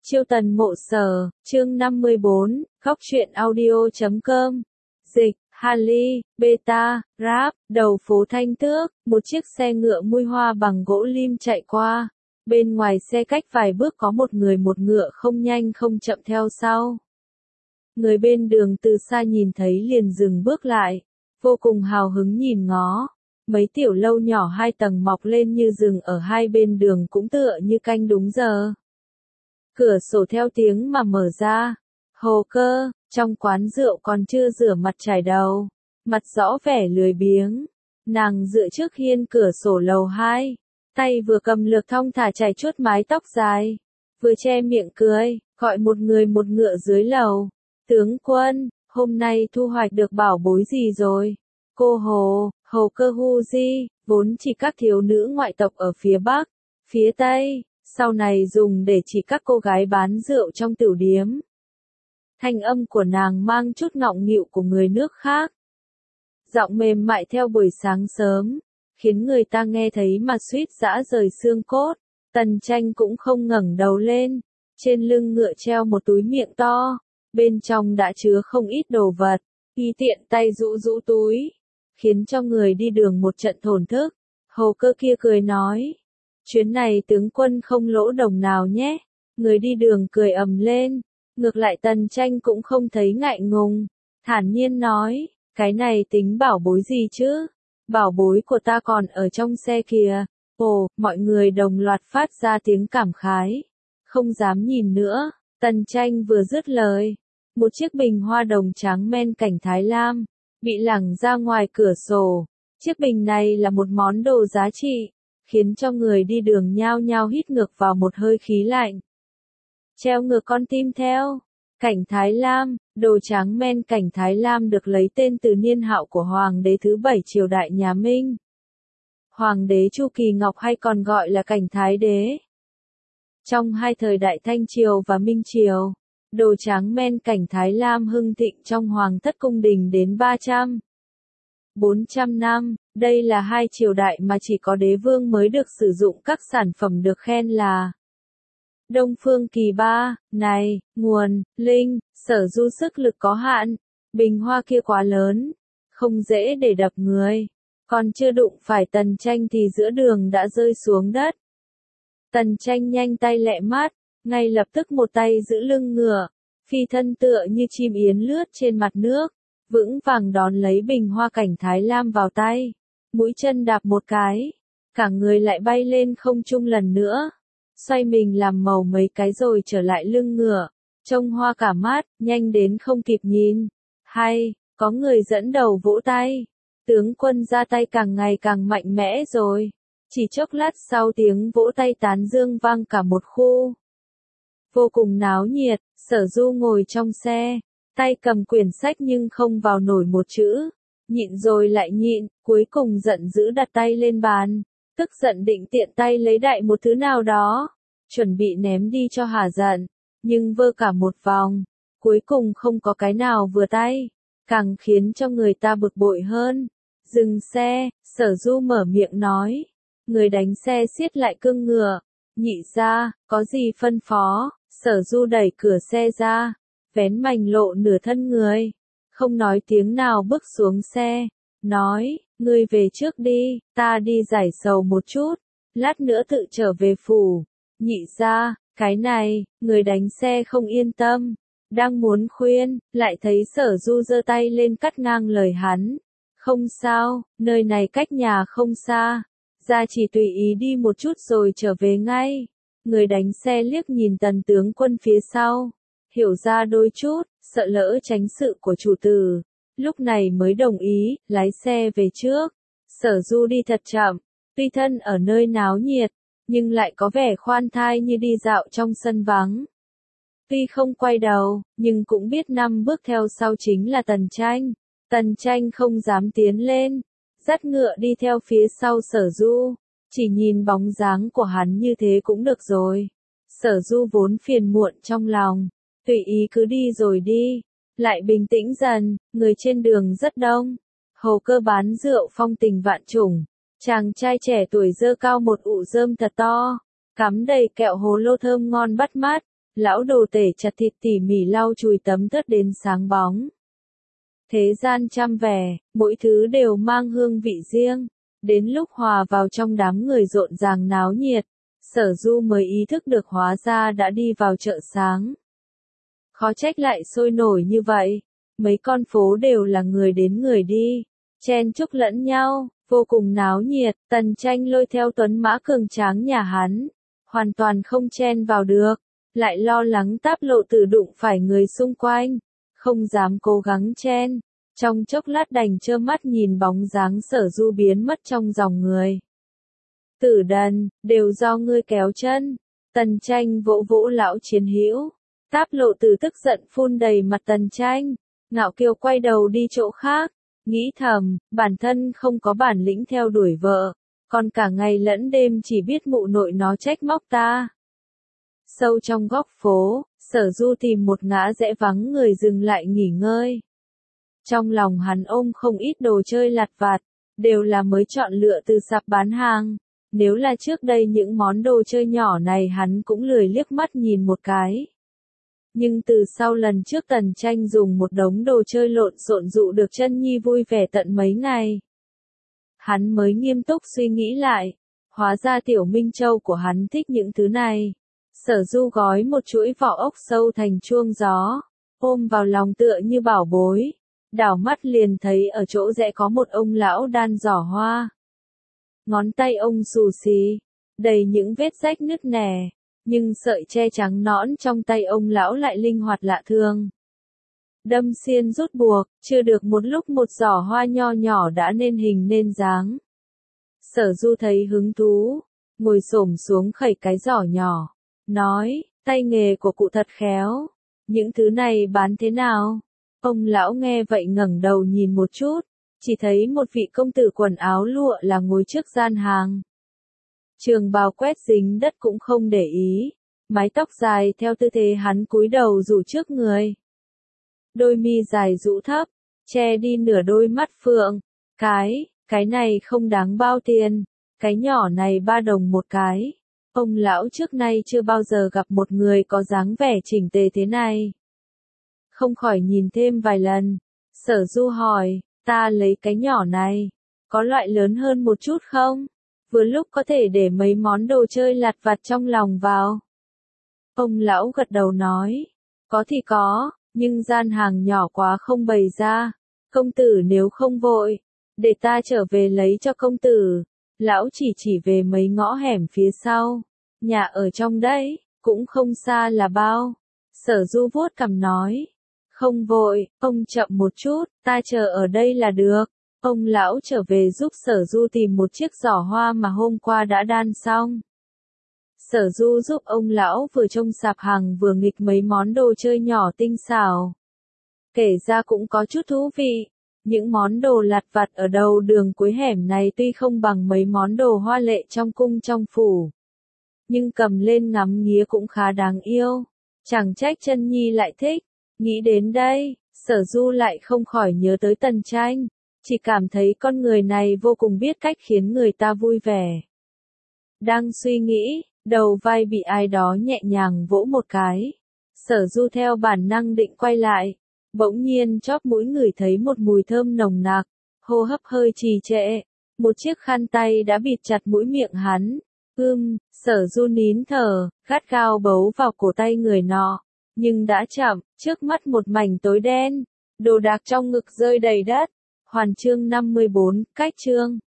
Chiêu tần mộ sở, chương 54, góc truyện audio.com. Dịch, Harley, Beta, Rap, đầu phố Thanh Tước, một chiếc xe ngựa mui hoa bằng gỗ lim chạy qua. Bên ngoài xe cách vài bước có một người một ngựa không nhanh không chậm theo sau. Người bên đường từ xa nhìn thấy liền dừng bước lại, vô cùng hào hứng nhìn ngó. Mấy tiểu lâu nhỏ 2 tầng mọc lên như rừng ở hai bên đường cũng tựa như canh đúng giờ. Cửa sổ theo tiếng mà mở ra. Hồ Cơ, trong quán rượu còn chưa rửa mặt chải đầu, mặt rõ vẻ lười biếng. Nàng dựa trước hiên cửa sổ lầu 2, tay vừa cầm lược thong thả chải chuốt mái tóc dài, vừa che miệng cười, gọi một người một ngựa dưới lầu. Tướng quân, hôm nay thu hoạch được bảo bối gì rồi? Cô Hồ Cơ Hu Di, vốn chỉ các thiếu nữ ngoại tộc ở phía Bắc, phía Tây, sau này dùng để chỉ các cô gái bán rượu trong tiểu điếm. Thanh âm của nàng mang chút ngọng nghịu của người nước khác. Giọng mềm mại theo buổi sáng sớm, khiến người ta nghe thấy mà suýt giã rời xương cốt. Tần Tranh cũng không ngẩng đầu lên, trên lưng ngựa treo một túi miệng to, bên trong đã chứa không ít đồ vật, y tiện tay rũ rũ túi, khiến cho người đi đường một trận thổn thức. Hồ Cơ kia cười nói, chuyến này tướng quân không lỗ đồng nào nhé. Người đi đường cười ầm lên, ngược lại Tần Tranh cũng không thấy ngại ngùng, thản nhiên nói, cái này tính bảo bối gì chứ? Bảo bối của ta còn ở trong xe kìa. Ồ, mọi người đồng loạt phát ra tiếng cảm khái, không dám nhìn nữa. Tần Tranh vừa dứt lời, một chiếc bình hoa đồng trắng men cảnh Thái Lam bị lẳng ra ngoài cửa sổ. Chiếc bình này là một món đồ giá trị, khiến cho người đi đường nhao nhao hít ngược vào một hơi khí lạnh. Treo ngược con tim theo. Cảnh Thái Lam, đồ trắng men cảnh Thái Lam được lấy tên từ niên hạo của Hoàng đế thứ 7 triều đại nhà Minh. Hoàng đế Chu Kỳ Ngọc hay còn gọi là cảnh Thái đế. Trong hai thời đại Thanh Triều và Minh Triều, đồ trắng men cảnh Thái Lam hưng thịnh trong Hoàng thất cung đình đến 400 năm. Đây là hai triều đại mà chỉ có đế vương mới được sử dụng các sản phẩm được khen là Đông Phương Kỳ Ba. Này, nguồn, linh, Sở Du sức lực có hạn, bình hoa kia quá lớn, không dễ để đập người. Còn chưa đụng phải Tần Tranh thì giữa đường đã rơi xuống đất. Tần Tranh nhanh tay lẹ mắt, ngay lập tức một tay giữ lưng ngựa, phi thân tựa như chim yến lướt trên mặt nước, vững vàng đón lấy bình hoa cảnh Thái Lam vào tay, mũi chân đạp một cái, cả người lại bay lên không trung lần nữa, xoay mình làm màu mấy cái rồi trở lại lưng ngựa, trông hoa cả mắt, nhanh đến không kịp nhìn. Hay, có người dẫn đầu vỗ tay, tướng quân ra tay càng ngày càng mạnh mẽ rồi. Chỉ chốc lát sau tiếng vỗ tay tán dương vang cả một khu. Vô cùng náo nhiệt. Sở Du ngồi trong xe, tay cầm quyển sách nhưng không vào nổi một chữ, nhịn rồi lại nhịn, cuối cùng giận dữ đặt tay lên bàn, tức giận định tiện tay lấy đại một thứ nào đó, chuẩn bị ném đi cho hả giận, nhưng vơ cả một vòng, cuối cùng không có cái nào vừa tay, càng khiến cho người ta bực bội hơn. Dừng xe, Sở Du mở miệng nói, người đánh xe siết lại cương ngựa, nhị ra, có gì phân phó? Sở Du đẩy cửa xe ra, vén mành lộ nửa thân người, không nói tiếng nào bước xuống xe, nói, ngươi về trước đi, ta đi giải sầu một chút, lát nữa tự trở về phủ. Nhị ra, cái này, người đánh xe không yên tâm, đang muốn khuyên, lại thấy Sở Du giơ tay lên cắt ngang lời hắn. Không sao, nơi này cách nhà không xa, ra chỉ tùy ý đi một chút rồi trở về ngay. Người đánh xe liếc nhìn Tần tướng quân phía sau, hiểu ra đôi chút, sợ lỡ tránh sự của chủ tử, lúc này mới đồng ý, lái xe về trước. Sở Du đi thật chậm, tuy thân ở nơi náo nhiệt, nhưng lại có vẻ khoan thai như đi dạo trong sân vắng. Tuy không quay đầu, nhưng cũng biết 5 bước theo sau chính là Tần Tranh. Tần Tranh không dám tiến lên, dắt ngựa đi theo phía sau Sở Du. Chỉ nhìn bóng dáng của hắn như thế cũng được rồi. Sở Du vốn phiền muộn trong lòng, tùy ý cứ đi rồi đi, lại bình tĩnh dần, người trên đường rất đông. Hồ Cơ bán rượu phong tình vạn trùng, chàng trai trẻ tuổi dơ cao một ụ rơm thật to, cắm đầy kẹo hồ lô thơm ngon bắt mắt, Lão đồ tể chặt thịt tỉ mỉ lau chùi tấm tất đến sáng bóng. Thế gian trăm vẻ, mỗi thứ đều mang hương vị riêng. Đến lúc hòa vào trong đám người rộn ràng náo nhiệt, Sở Du mới ý thức được hóa ra đã đi vào chợ sáng. Khó trách lại sôi nổi như vậy, mấy con phố đều là người đến người đi, chen chúc lẫn nhau, vô cùng náo nhiệt. Tần Tranh lôi theo tuấn mã cường tráng nhà hắn, hoàn toàn không chen vào được, lại lo lắng Táp Lộ Tử đụng phải người xung quanh, không dám cố gắng chen. Trong chốc lát đành trơ mắt nhìn bóng dáng Sở Du biến mất trong dòng người. Tử Đần, đều do ngươi kéo chân. Tần Tranh vỗ vỗ lão chiến hữu. Táp Lộ Tử tức giận phun đầy mặt Tần Tranh, ngạo kiều quay đầu đi chỗ khác, nghĩ thầm, bản thân không có bản lĩnh theo đuổi vợ, còn cả ngày lẫn đêm chỉ biết mụ nội nó trách móc ta. Sâu trong góc phố, Sở Du tìm một ngã rẽ vắng người dừng lại nghỉ ngơi. Trong lòng hắn ôm không ít đồ chơi lặt vặt, đều là mới chọn lựa từ sạp bán hàng. Nếu là trước đây những món đồ chơi nhỏ này hắn cũng lười liếc mắt nhìn một cái. Nhưng từ sau lần trước Tần Tranh dùng một đống đồ chơi lộn xộn dụ được chân nhi vui vẻ tận mấy ngày, hắn mới nghiêm túc suy nghĩ lại, hóa ra Tiểu Minh Châu của hắn thích những thứ này. Sở Du gói một chuỗi vỏ ốc sâu thành chuông gió, ôm vào lòng tựa như bảo bối, đảo mắt liền thấy ở chỗ rẽ có một ông lão đan giỏ hoa. Ngón tay ông xù xì, đầy những vết rách nứt nẻ, nhưng sợi tre trắng nõn trong tay ông lão lại linh hoạt lạ thường. Đâm xiên rút buộc, chưa được một lúc một giỏ hoa nho nhỏ đã nên hình nên dáng. Sở Du thấy hứng thú, ngồi xổm xuống khẩy cái giỏ nhỏ, nói, tay nghề của cụ thật khéo, những thứ này bán thế nào? Ông lão nghe vậy ngẩng đầu nhìn một chút, chỉ thấy một vị công tử quần áo lụa là ngồi trước gian hàng. Trường bào quét dính đất cũng không để ý, mái tóc dài theo tư thế hắn cúi đầu rủ trước người. Đôi mi dài rũ thấp, che đi nửa đôi mắt phượng. Cái này không đáng bao tiền, cái nhỏ này 3 đồng một cái. Ông lão trước nay chưa bao giờ gặp một người có dáng vẻ chỉnh tề thế này. Không khỏi nhìn thêm vài lần. Sở Du hỏi, ta lấy cái nhỏ này, có loại lớn hơn một chút không? Vừa lúc có thể để mấy món đồ chơi lặt vặt trong lòng vào. Ông lão gật đầu nói, có thì có, nhưng gian hàng nhỏ quá không bày ra. Công tử nếu không vội, để ta trở về lấy cho công tử. Lão chỉ về mấy ngõ hẻm phía sau. Nhà ở trong đấy, cũng không xa là bao. Sở Du vuốt cằm nói, không vội, ông chậm một chút, ta chờ ở đây là được. Ông lão trở về giúp Sở Du tìm một chiếc giỏ hoa mà hôm qua đã đan xong. Sở Du giúp ông lão vừa trông sạp hàng vừa nghịch mấy món đồ chơi nhỏ tinh xảo. Kể ra cũng có chút thú vị. Những món đồ lặt vặt ở đầu đường cuối hẻm này tuy không bằng mấy món đồ hoa lệ trong cung trong phủ, nhưng cầm lên ngắm nghía cũng khá đáng yêu. Chẳng trách chân nhi lại thích. Nghĩ đến đây, Sở Du lại không khỏi nhớ tới Tần Tranh, chỉ cảm thấy con người này vô cùng biết cách khiến người ta vui vẻ. Đang suy nghĩ, đầu vai bị ai đó nhẹ nhàng vỗ một cái. Sở Du theo bản năng định quay lại, bỗng nhiên chóp mũi ngửi thấy một mùi thơm nồng nặc, hô hấp hơi trì trệ, một chiếc khăn tay đã bịt chặt mũi miệng hắn. Sở Du nín thở, gắt gao bấu vào cổ tay người nọ, nhưng đã chậm, trước mắt một mảnh tối đen, đồ đạc trong ngực rơi đầy đất. Hoàn chương 54, cách chương